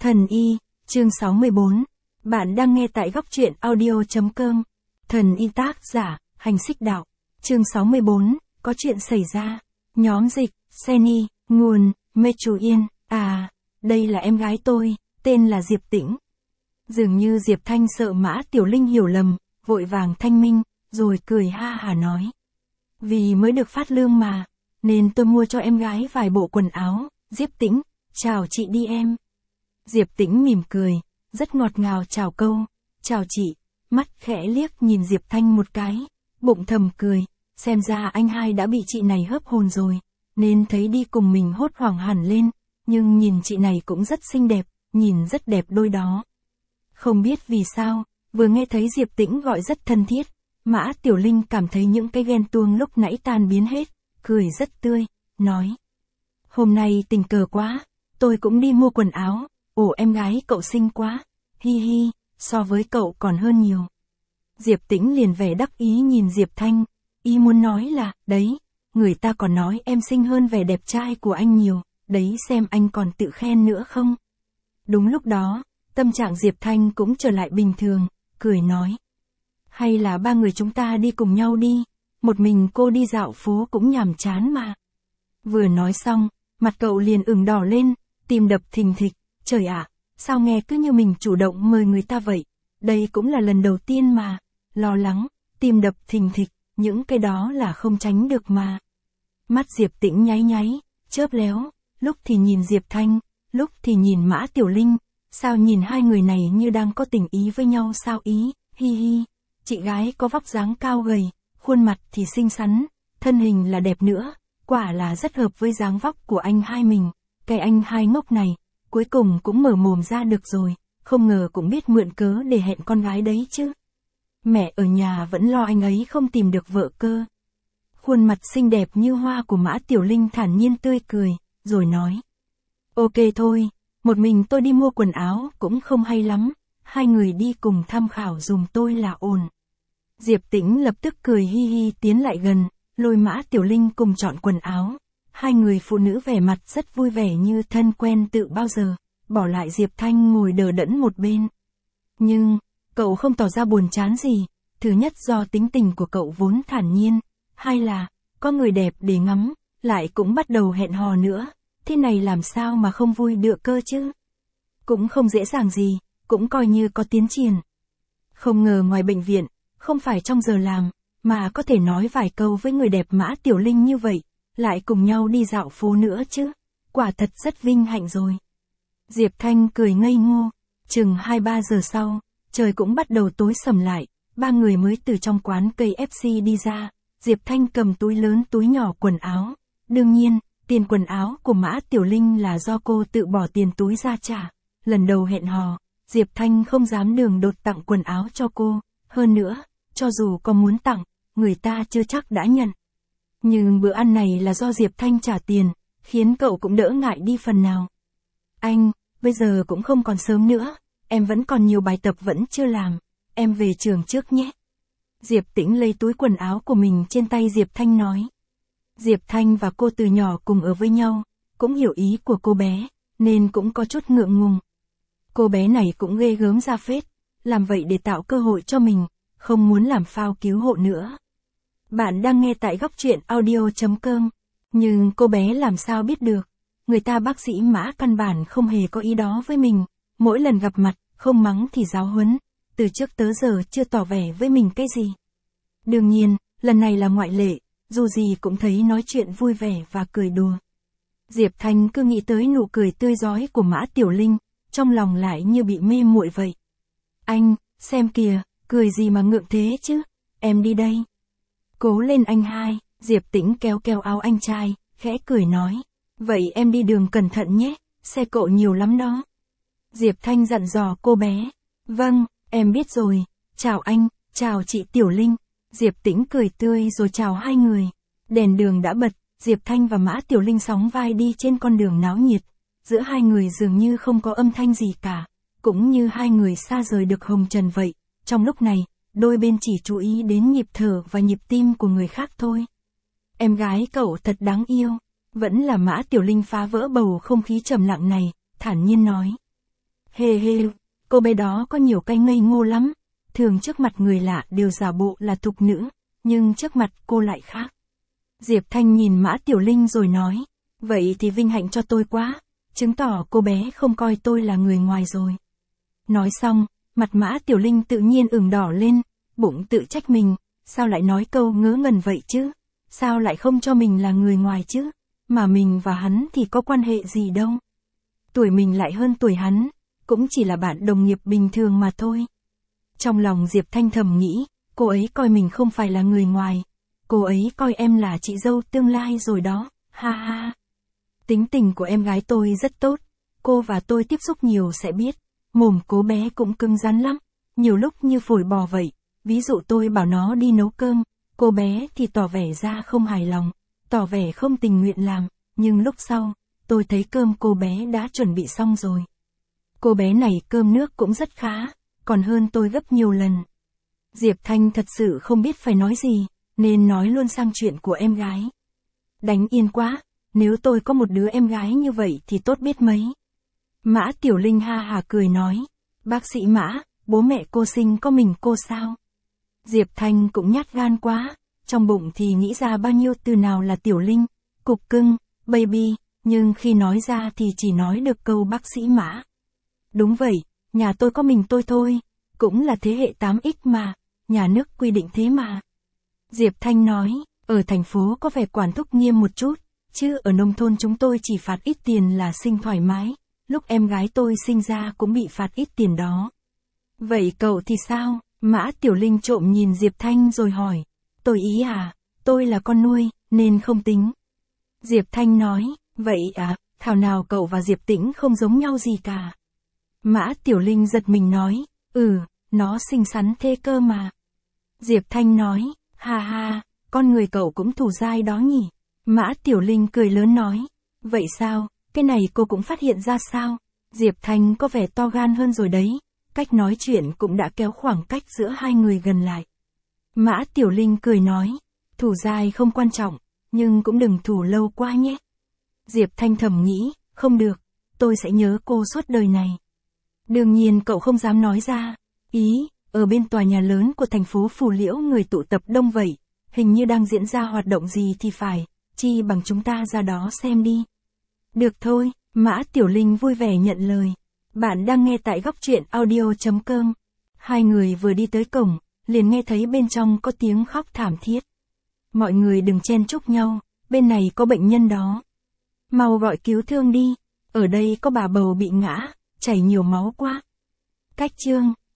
Thần y, chương 64. Bạn đang nghe tại góc truyện audio.com. Thần y tác giả, Hành Xích Đạo. Chương 64, có chuyện xảy ra. Nhóm dịch, Seni, nguồn, Mê Chú Yên. À, đây là em gái tôi, tên là Diệp Tĩnh. Dường như Diệp Thanh sợ Mã Tiểu Linh hiểu lầm, vội vàng thanh minh, rồi cười ha hả nói. Vì mới được phát lương mà, nên tôi mua cho em gái vài bộ quần áo. Diệp Tĩnh, chào chị đi em. Diệp Tĩnh mỉm cười, rất ngọt ngào chào câu, chào chị, mắt khẽ liếc nhìn Diệp Thanh một cái, bụng thầm cười, xem ra anh hai đã bị chị này hớp hồn rồi, nên thấy đi cùng mình hốt hoảng hẳn lên, nhưng nhìn chị này cũng rất xinh đẹp, nhìn rất đẹp đôi đó. Không biết vì sao, vừa nghe thấy Diệp Tĩnh gọi rất thân thiết, Mã Tiểu Linh cảm thấy những cái ghen tuông lúc nãy tan biến hết, cười rất tươi, nói. Hôm nay tình cờ quá, tôi cũng đi mua quần áo. Ồ, em gái cậu xinh quá, hi hi, so với cậu còn hơn nhiều. Diệp Tĩnh liền vẻ đắc ý nhìn Diệp Thanh, ý muốn nói là, đấy, người ta còn nói em xinh hơn vẻ đẹp trai của anh nhiều, đấy xem anh còn tự khen nữa không. Đúng lúc đó, tâm trạng Diệp Thanh cũng trở lại bình thường, cười nói. Hay là ba người chúng ta đi cùng nhau đi, một mình cô đi dạo phố cũng nhàm chán mà. Vừa nói xong, mặt cậu liền ửng đỏ lên, tim đập thình thịch. Trời ạ, sao nghe cứ như mình chủ động mời người ta vậy, đây cũng là lần đầu tiên mà, lo lắng, tim đập thình thịch, những cái đó là không tránh được mà. Mắt Diệp Tĩnh nháy nháy, chớp léo, lúc thì nhìn Diệp Thanh, lúc thì nhìn Mã Tiểu Linh, sao nhìn hai người này như đang có tình ý với nhau sao ý, hi hi, chị gái có vóc dáng cao gầy, khuôn mặt thì xinh xắn, thân hình là đẹp nữa, quả là rất hợp với dáng vóc của anh hai mình, cái anh hai ngốc này. Cuối cùng cũng mở mồm ra được rồi, không ngờ cũng biết mượn cớ để hẹn con gái đấy chứ. Mẹ ở nhà vẫn lo anh ấy không tìm được vợ cơ. Khuôn mặt xinh đẹp như hoa của Mã Tiểu Linh thản nhiên tươi cười, rồi nói. Ok thôi, một mình tôi đi mua quần áo cũng không hay lắm, hai người đi cùng tham khảo dùm tôi là ổn. Diệp Tĩnh lập tức cười hi hi tiến lại gần, lôi Mã Tiểu Linh cùng chọn quần áo. Hai người phụ nữ vẻ mặt rất vui vẻ như thân quen tự bao giờ, bỏ lại Diệp Thanh ngồi đờ đẫn một bên. Nhưng, cậu không tỏ ra buồn chán gì, thứ nhất do tính tình của cậu vốn thản nhiên, hai là, có người đẹp để ngắm, lại cũng bắt đầu hẹn hò nữa, thế này làm sao mà không vui được cơ chứ. Cũng không dễ dàng gì, cũng coi như có tiến triển. Không ngờ ngoài bệnh viện, không phải trong giờ làm, mà có thể nói vài câu với người đẹp Mã Tiểu Linh như vậy. Lại cùng nhau đi dạo phố nữa chứ, quả thật rất vinh hạnh rồi. Diệp Thanh cười ngây ngô, chừng 2-3 giờ sau, trời cũng bắt đầu tối sầm lại, ba người mới từ trong quán cây FC đi ra, Diệp Thanh cầm túi lớn túi nhỏ quần áo. Đương nhiên, tiền quần áo của Mã Tiểu Linh là do cô tự bỏ tiền túi ra trả. Lần đầu hẹn hò, Diệp Thanh không dám đường đột tặng quần áo cho cô, hơn nữa, cho dù có muốn tặng, người ta chưa chắc đã nhận. Nhưng bữa ăn này là do Diệp Thanh trả tiền, khiến cậu cũng đỡ ngại đi phần nào. Anh, bây giờ cũng không còn sớm nữa, em vẫn còn nhiều bài tập vẫn chưa làm, em về trường trước nhé. Diệp Tĩnh lấy túi quần áo của mình trên tay Diệp Thanh nói. Diệp Thanh và cô từ nhỏ cùng ở với nhau, cũng hiểu ý của cô bé, nên cũng có chút ngượng ngùng. Cô bé này cũng ghê gớm ra phết, làm vậy để tạo cơ hội cho mình, không muốn làm phao cứu hộ nữa. Bạn đang nghe tại góc truyện audio.com, nhưng cô bé làm sao biết được, người ta bác sĩ Mã căn bản không hề có ý đó với mình, mỗi lần gặp mặt, không mắng thì giáo huấn, từ trước tới giờ chưa tỏ vẻ với mình cái gì. Đương nhiên, lần này là ngoại lệ, dù gì cũng thấy nói chuyện vui vẻ và cười đùa. Diệp Thanh cứ nghĩ tới nụ cười tươi rói của Mã Tiểu Linh, trong lòng lại như bị mê muội vậy. Anh, xem kìa, cười gì mà ngượng thế chứ, em đi đây. Cố lên anh hai, Diệp Tĩnh kéo áo anh trai, khẽ cười nói. Vậy em đi đường cẩn thận nhé, xe cộ nhiều lắm đó. Diệp Thanh dặn dò cô bé. Vâng, em biết rồi, chào anh, chào chị Tiểu Linh. Diệp Tĩnh cười tươi rồi chào hai người. Đèn đường đã bật, Diệp Thanh và Mã Tiểu Linh sóng vai đi trên con đường náo nhiệt. Giữa hai người dường như không có âm thanh gì cả, cũng như hai người xa rời được hồng trần vậy. Trong lúc này, đôi bên chỉ chú ý đến nhịp thở và nhịp tim của người khác thôi. Em gái cậu thật đáng yêu. Vẫn là Mã Tiểu Linh phá vỡ bầu không khí trầm lặng này, thản nhiên nói. Hê hê, cô bé đó có nhiều cái ngây ngô lắm. Thường trước mặt người lạ đều giả bộ là thục nữ, nhưng trước mặt cô lại khác. Diệp Thanh nhìn Mã Tiểu Linh rồi nói, vậy thì vinh hạnh cho tôi quá, chứng tỏ cô bé không coi tôi là người ngoài rồi. Nói xong, mặt Mã Tiểu Linh tự nhiên ửng đỏ lên, bụng tự trách mình, sao lại nói câu ngớ ngẩn vậy chứ, sao lại không cho mình là người ngoài chứ, mà mình và hắn thì có quan hệ gì đâu. Tuổi mình lại hơn tuổi hắn, cũng chỉ là bạn đồng nghiệp bình thường mà thôi. Trong lòng Diệp Thanh thầm nghĩ, cô ấy coi mình không phải là người ngoài, cô ấy coi em là chị dâu tương lai rồi đó, ha ha. Tính tình của em gái tôi rất tốt, cô và tôi tiếp xúc nhiều sẽ biết, mồm cô bé cũng cứng rắn lắm, nhiều lúc như phổi bò vậy, ví dụ tôi bảo nó đi nấu cơm, cô bé thì tỏ vẻ ra không hài lòng, tỏ vẻ không tình nguyện làm, nhưng lúc sau, tôi thấy cơm cô bé đã chuẩn bị xong rồi. Cô bé này cơm nước cũng rất khá, còn hơn tôi gấp nhiều lần. Diệp Thanh thật sự không biết phải nói gì, nên nói luôn sang chuyện của em gái. Đánh yên quá, nếu tôi có một đứa em gái như vậy thì tốt biết mấy. Mã Tiểu Linh ha hà cười nói, bác sĩ Mã, bố mẹ cô sinh có mình cô sao? Diệp Thanh cũng nhát gan quá, trong bụng thì nghĩ ra bao nhiêu từ nào là Tiểu Linh, cục cưng, baby, nhưng khi nói ra thì chỉ nói được câu bác sĩ Mã. Đúng vậy, nhà tôi có mình tôi thôi, cũng là thế hệ 8X mà, nhà nước quy định thế mà. Diệp Thanh nói, ở thành phố có vẻ quản thúc nghiêm một chút, chứ ở nông thôn chúng tôi chỉ phạt ít tiền là sinh thoải mái, lúc em gái tôi sinh ra cũng bị phạt ít tiền đó. Vậy cậu thì sao? Mã Tiểu Linh trộm nhìn Diệp Thanh rồi hỏi, tôi ý à, tôi là con nuôi, nên không tính. Diệp Thanh nói, vậy à, thảo nào cậu và Diệp Tĩnh không giống nhau gì cả. Mã Tiểu Linh giật mình nói, nó xinh xắn thế cơ mà. Diệp Thanh nói, ha ha, con người cậu cũng thủ dai đó nhỉ. Mã Tiểu Linh cười lớn nói, vậy sao, cái này cô cũng phát hiện ra sao? Diệp Thanh có vẻ to gan hơn rồi đấy, cách nói chuyện cũng đã kéo khoảng cách giữa hai người gần lại. Mã Tiểu Linh cười nói, thủ dai không quan trọng, nhưng cũng đừng thủ lâu quá nhé. Diệp Thanh thầm nghĩ, không được, tôi sẽ nhớ cô suốt đời này. Đương nhiên cậu không dám nói ra. Ý, ở bên tòa nhà lớn của thành phố Phù Liễu người tụ tập đông vậy, hình như đang diễn ra hoạt động gì thì phải, chi bằng chúng ta ra đó xem đi. Được thôi, Mã Tiểu Linh vui vẻ nhận lời. Bạn đang nghe tại góc truyện audio.com. Hai người vừa đi tới cổng, liền nghe thấy bên trong có tiếng khóc thảm thiết. Mọi người đừng chen chúc nhau, bên này có bệnh nhân đó. Mau gọi cứu thương đi, ở đây có bà bầu bị ngã, chảy nhiều máu quá. Cách chương